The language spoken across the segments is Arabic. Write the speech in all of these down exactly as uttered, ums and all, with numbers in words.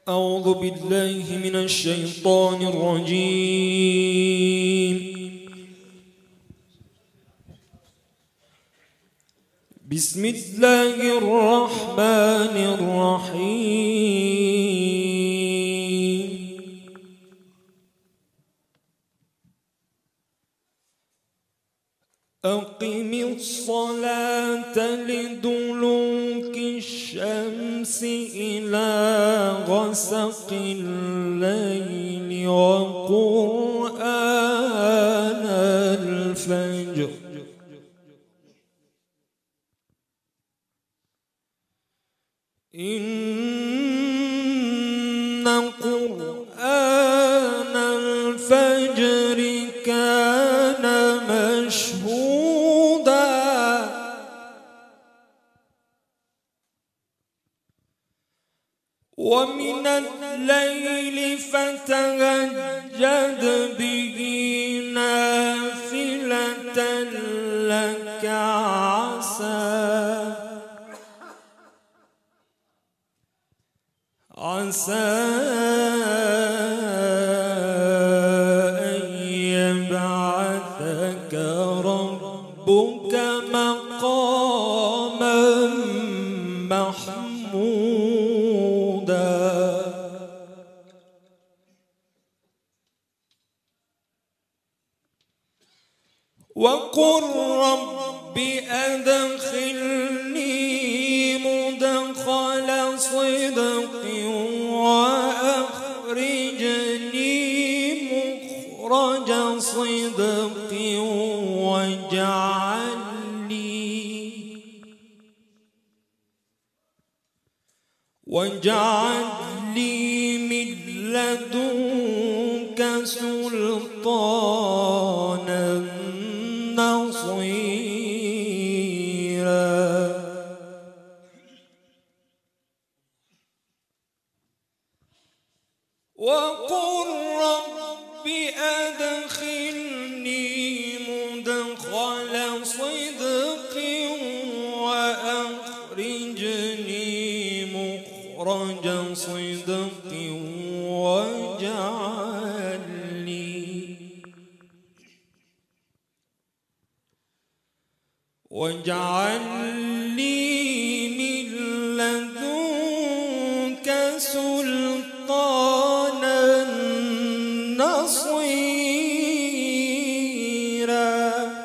أعوذ بالله من الشيطان الرجيم. بسم الله الرحمن الرحيم. أقم الصلاة لدلوك الشمس إلى غسق الليل وقرآن الفجر إن قرآن الفجر كان مشهودا ومن الليل فتهجد به نافلة لك عسى عسى أن يبعثك ربك مقاما محمودا وقل رب أدخلني مدخل صدق وأخرجني مخرج صدق واجعل لي واجعل لي من لدنك سلطانا نصيرا وقل رب أدخلني مدخل صدق وأخرجني مخرج صدق واجعل لي واجعل لي من لدنك سلطانا نصيرا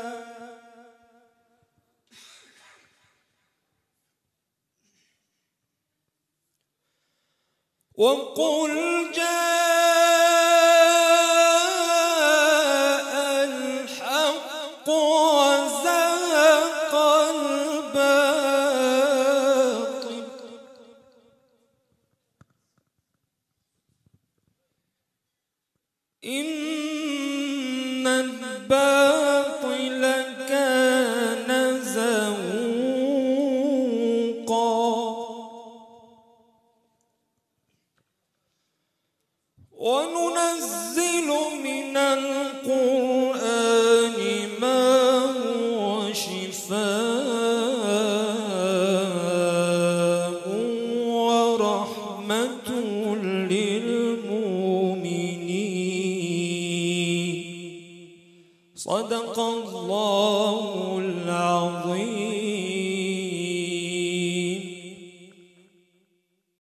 وقل جاء الحق وزهق الباطل إن الباطل كان زهوقا وننزل من القرآن ما هو شفاء ورحمة للمؤمنين صدق